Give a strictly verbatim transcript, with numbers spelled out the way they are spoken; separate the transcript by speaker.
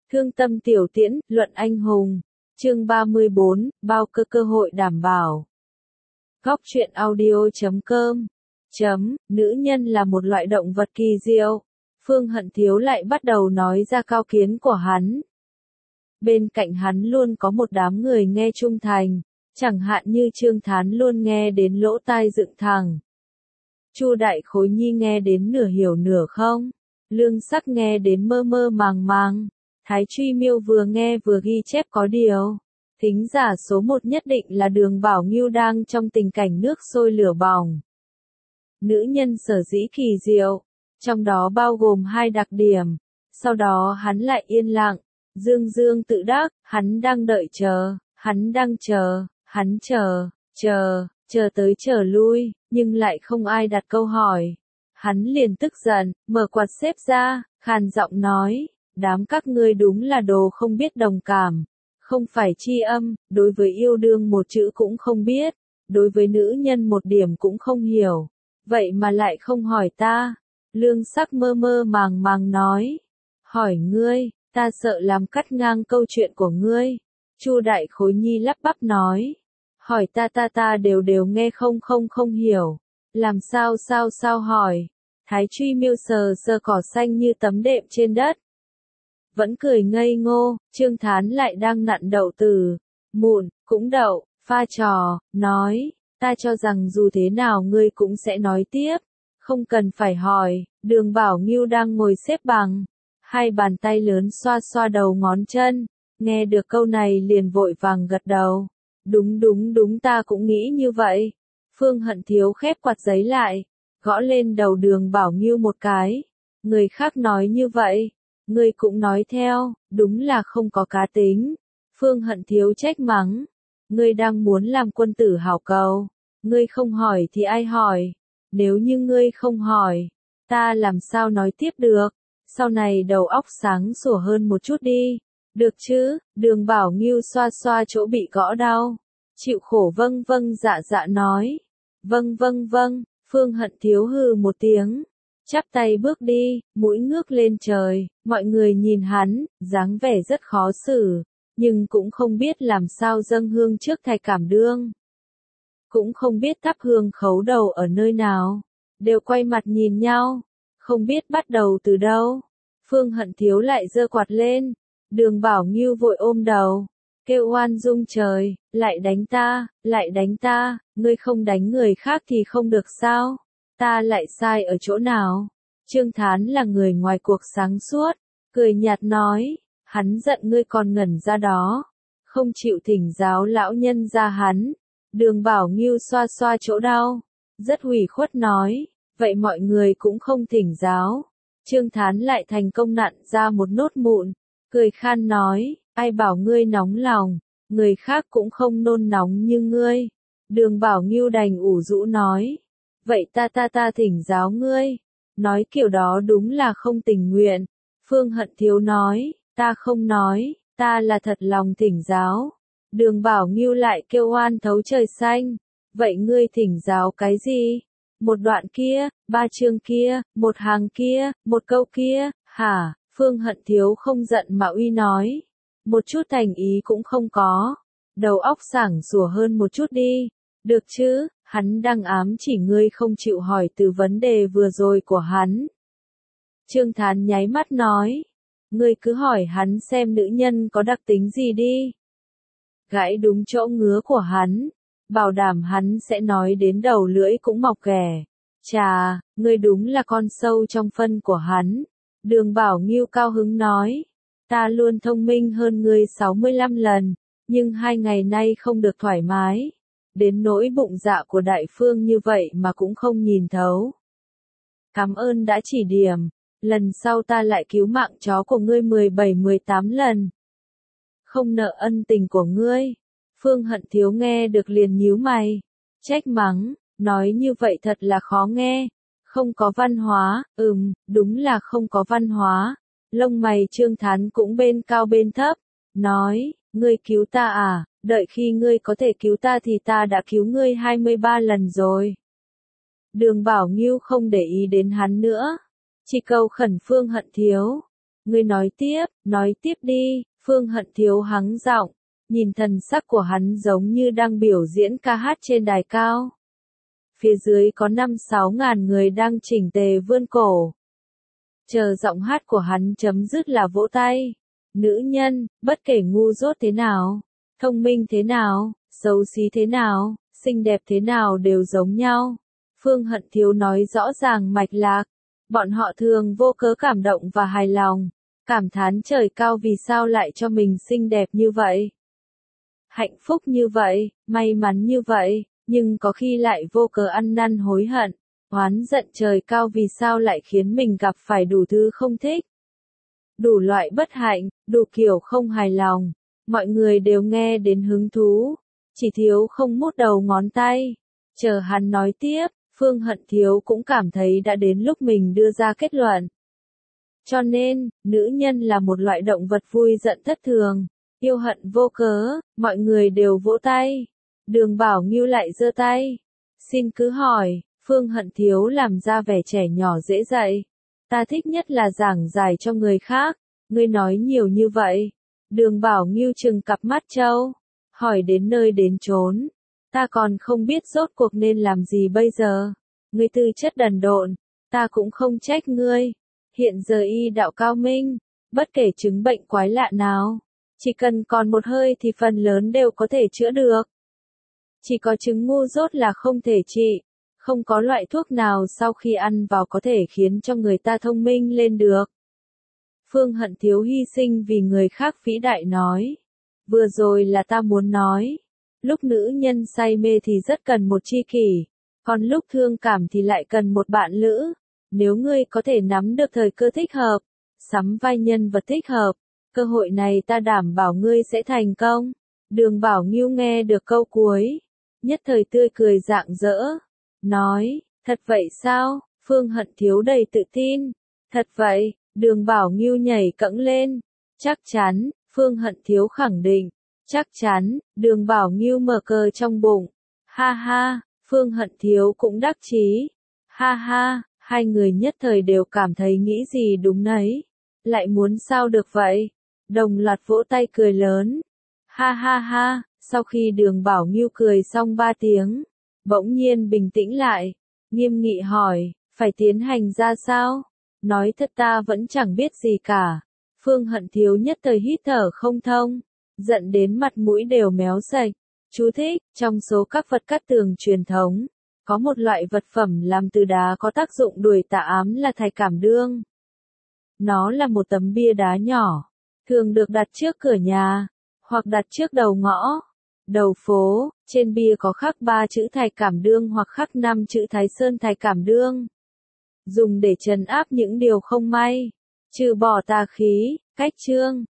Speaker 1: Thương tâm tiểu tiễn, luận anh hùng. Chương ba mươi bốn, bao cơ cơ hội đảm bảo. Góc truyện audio chấm com. Chấm, nữ nhân là một loại động vật kỳ diệu. Phương Hận Thiếu lại bắt đầu nói ra cao kiến của hắn. Bên cạnh hắn luôn có một đám người nghe trung thành, chẳng hạn như Trương Thán luôn nghe đến lỗ tai dựng thẳng. Chu Đại Khối Nhi nghe đến nửa hiểu nửa không, Lương Sắc nghe đến mơ mơ màng màng, Thái Truy Miêu vừa nghe vừa ghi chép có điều. Thính giả số một nhất định là Đường Bảo Ngưu đang trong tình cảnh nước sôi lửa bỏng. Nữ nhân sở dĩ kỳ diệu, trong đó bao gồm hai đặc điểm. Sau đó hắn lại yên lặng, dương dương tự đắc, hắn đang đợi chờ, hắn đang chờ, hắn chờ, chờ, chờ tới chờ lui, nhưng lại không ai đặt câu hỏi. Hắn liền tức giận, mở quạt xếp ra, khàn giọng nói, đám các ngươi đúng là đồ không biết đồng cảm, không phải tri âm, đối với yêu đương một chữ cũng không biết, đối với nữ nhân một điểm cũng không hiểu, vậy mà lại không hỏi ta. Lương Sắc mơ mơ màng màng nói, hỏi ngươi, ta sợ làm cắt ngang câu chuyện của ngươi. Chu Đại Khối Nhi lắp bắp nói, hỏi ta ta ta đều đều nghe không không không hiểu, làm sao sao sao hỏi. Thái Truy Miêu sờ sờ cỏ xanh như tấm đệm trên đất, vẫn cười ngây ngô. Trương Thán lại đang nặn đậu từ, mụn, cũng đậu, pha trò, nói, ta cho rằng dù thế nào ngươi cũng sẽ nói tiếp, không cần phải hỏi. Đường Bảo Ngưu đang ngồi xếp bằng, hai bàn tay lớn xoa xoa đầu ngón chân, nghe được câu này liền vội vàng gật đầu, đúng đúng đúng ta cũng nghĩ như vậy. Phương Hận Thiếu khép quạt giấy lại, gõ lên đầu Đường Bảo Ngưu một cái, người khác nói như vậy, ngươi cũng nói theo, đúng là không có cá tính. Phương Hận Thiếu trách mắng, ngươi đang muốn làm quân tử hảo cầu, ngươi không hỏi thì ai hỏi, nếu như ngươi không hỏi, ta làm sao nói tiếp được, sau này đầu óc sáng sủa hơn một chút đi, được chứ. Đường Bảo Ngưu xoa xoa chỗ bị gõ đau, chịu khổ vâng vâng dạ dạ nói, vâng vâng vâng. Phương Hận Thiếu hừ một tiếng, chắp tay bước đi, mũi ngước lên trời, mọi người nhìn hắn, dáng vẻ rất khó xử, nhưng cũng không biết làm sao dâng hương trước thạch cảm đương. Cũng không biết thắp hương khấu đầu ở nơi nào, đều quay mặt nhìn nhau, không biết bắt đầu từ đâu. Phương Hận Thiếu lại giơ quạt lên, Đường Bảo Ngưu vội ôm đầu, kêu oan dung trời, lại đánh ta, lại đánh ta, ngươi không đánh người khác thì không được sao? Ta lại sai ở chỗ nào? Trương Thán là người ngoài cuộc sáng suốt, cười nhạt nói, hắn giận ngươi còn ngẩn ra đó, không chịu thỉnh giáo lão nhân ra hắn. Đường Bảo Ngưu xoa xoa chỗ đau, rất ủy khuất nói, vậy mọi người cũng không thỉnh giáo. Trương Thán lại thành công nặn ra một nốt mụn, cười khan nói, ai bảo ngươi nóng lòng, người khác cũng không nôn nóng như ngươi. Đường Bảo Ngưu đành ủ rũ nói, vậy ta ta ta thỉnh giáo ngươi. Nói kiểu đó đúng là không tình nguyện. Phương Hận Thiếu nói, ta không nói, ta là thật lòng thỉnh giáo. Đường Bảo Ngưu lại kêu oan thấu trời xanh, vậy ngươi thỉnh giáo cái gì? Một đoạn kia, ba chương kia, một hàng kia, một câu kia, hả? Phương Hận Thiếu không giận mà uy nói, một chút thành ý cũng không có, đầu óc sảng sủa hơn một chút đi, được chứ? Hắn đang ám chỉ ngươi không chịu hỏi từ vấn đề vừa rồi của hắn. Trương Thán nháy mắt nói, ngươi cứ hỏi hắn xem nữ nhân có đặc tính gì đi. Gãi đúng chỗ ngứa của hắn, bảo đảm hắn sẽ nói đến đầu lưỡi cũng mọc ghẻ. Chà, ngươi đúng là con sâu trong phân của hắn. Đường Bảo Ngưu cao hứng nói, ta luôn thông minh hơn ngươi sáu mươi lăm lần, nhưng hai ngày nay không được thoải mái. Đến nỗi bụng dạ của đại phương như vậy mà cũng không nhìn thấu. Cảm ơn đã chỉ điểm, lần sau ta lại cứu mạng chó của ngươi mười bảy mười tám lần. Không nợ ân tình của ngươi. Phương Hận Thiếu nghe được liền nhíu mày, trách mắng, nói như vậy thật là khó nghe, không có văn hóa. Ừm, đúng là không có văn hóa. Lông mày Trương Thán cũng bên cao bên thấp, nói, ngươi cứu ta à? Đợi khi ngươi có thể cứu ta thì ta đã cứu ngươi hai mươi ba lần rồi. Đường Bảo Ngưu không để ý đến hắn nữa, chỉ cầu khẩn Phương Hận Thiếu, Ngươi nói tiếp, nói tiếp đi, Phương Hận Thiếu hắng giọng, nhìn thần sắc của hắn giống như đang biểu diễn ca hát trên đài cao. Phía dưới có năm sáu ngàn người đang chỉnh tề vươn cổ. Chờ giọng hát của hắn chấm dứt là vỗ tay. Nữ nhân, bất kể ngu dốt thế nào, thông minh thế nào, xấu xí thế nào, xinh đẹp thế nào đều giống nhau. Phương Hận Thiếu nói rõ ràng mạch lạc. Bọn họ thường vô cớ cảm động và hài lòng, cảm thán trời cao vì sao lại cho mình xinh đẹp như vậy. Hạnh phúc như vậy, may mắn như vậy, nhưng có khi lại vô cớ ăn năn hối hận, oán giận trời cao vì sao lại khiến mình gặp phải đủ thứ không thích. Đủ loại bất hạnh, đủ kiểu không hài lòng, mọi người đều nghe đến hứng thú, chỉ thiếu không mút đầu ngón tay. Chờ hắn nói tiếp, Phương Hận Thiếu cũng cảm thấy đã đến lúc mình đưa ra kết luận. Cho nên, nữ nhân là một loại động vật vui giận thất thường, yêu hận vô cớ, mọi người đều vỗ tay. Đường Bảo Ngưu lại giơ tay. Xin cứ hỏi, Phương Hận Thiếu làm ra vẻ trẻ nhỏ dễ dạy. Ta thích nhất là giảng giải cho người khác, ngươi nói nhiều như vậy. Đường Bảo Ngưu trừng cặp mắt trâu, hỏi đến nơi đến chốn. Ta còn không biết rốt cuộc nên làm gì bây giờ. Ngươi tư chất đần độn, ta cũng không trách ngươi. Hiện giờ y đạo cao minh, bất kể chứng bệnh quái lạ nào, chỉ cần còn một hơi thì phần lớn đều có thể chữa được. Chỉ có chứng ngu dốt là không thể trị, không có loại thuốc nào sau khi ăn vào có thể khiến cho người ta thông minh lên được. Phương Hận Thiếu hy sinh vì người khác vĩ đại nói. Vừa rồi là ta muốn nói. Lúc nữ nhân say mê thì rất cần một tri kỷ, còn lúc thương cảm thì lại cần một bạn lữ. Nếu ngươi có thể nắm được thời cơ thích hợp, sắm vai nhân vật thích hợp, cơ hội này ta đảm bảo ngươi sẽ thành công. Đường Bảo Ngưu nghe được câu cuối, nhất thời tươi cười rạng rỡ, nói, thật vậy sao? Phương Hận Thiếu đầy tự tin, thật vậy. Đường Bảo Ngưu nhảy cẫng lên, chắc chắn. Phương Hận Thiếu khẳng định, chắc chắn. Đường Bảo Ngưu mở cờ trong bụng, ha ha. Phương Hận Thiếu cũng đắc chí, ha ha. Hai người nhất thời đều cảm thấy nghĩ gì đúng nấy, lại muốn sao được vậy, đồng loạt vỗ tay cười lớn, ha ha ha. Sau khi Đường Bảo Ngưu cười xong ba tiếng, bỗng nhiên bình tĩnh lại, nghiêm nghị hỏi, phải tiến hành ra sao? Nói thật ta vẫn chẳng biết gì cả. Phương Hận Thiếu nhất thời hít thở không thông, giận đến mặt mũi đều méo sạch. Chú thích, trong số các vật cát tường truyền thống, có một loại vật phẩm làm từ đá có tác dụng đuổi tà ám là thạch cảm đương. Nó là một tấm bia đá nhỏ, thường được đặt trước cửa nhà, hoặc đặt trước đầu ngõ, đầu phố. Trên bia có khắc ba chữ thạch cảm đương hoặc khắc năm chữ Thái Sơn thạch cảm đương, dùng để trấn áp những điều không may, trừ bỏ tà khí. Cách chương